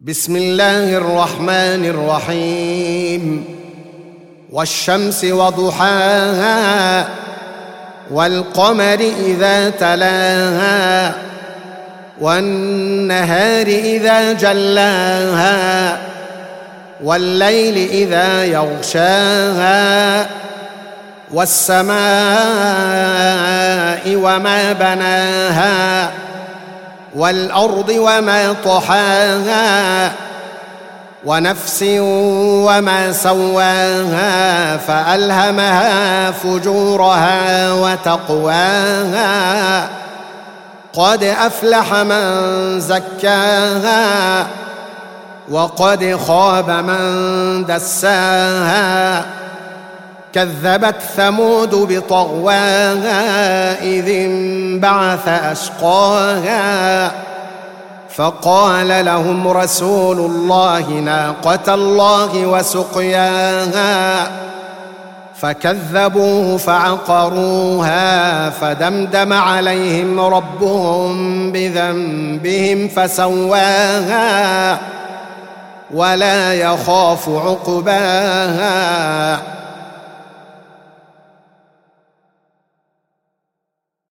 بسم الله الرحمن الرحيم. والشمس وضحاها والقمر إذا تلاها والنهار إذا جلاها والليل إذا يغشاها والسماء وما بناها والأرض وما طحاها ونفس وما سواها فألهمها فجورها وتقواها قد أفلح من زكاها وقد خاب من دساها كذبت ثمود بطغواها إذ انبعث أشقاها فقال لهم رسول الله ناقة الله وسقياها فكذبوه فعقروها فدمدم عليهم ربهم بذنبهم فسواها ولا يخاف عقباها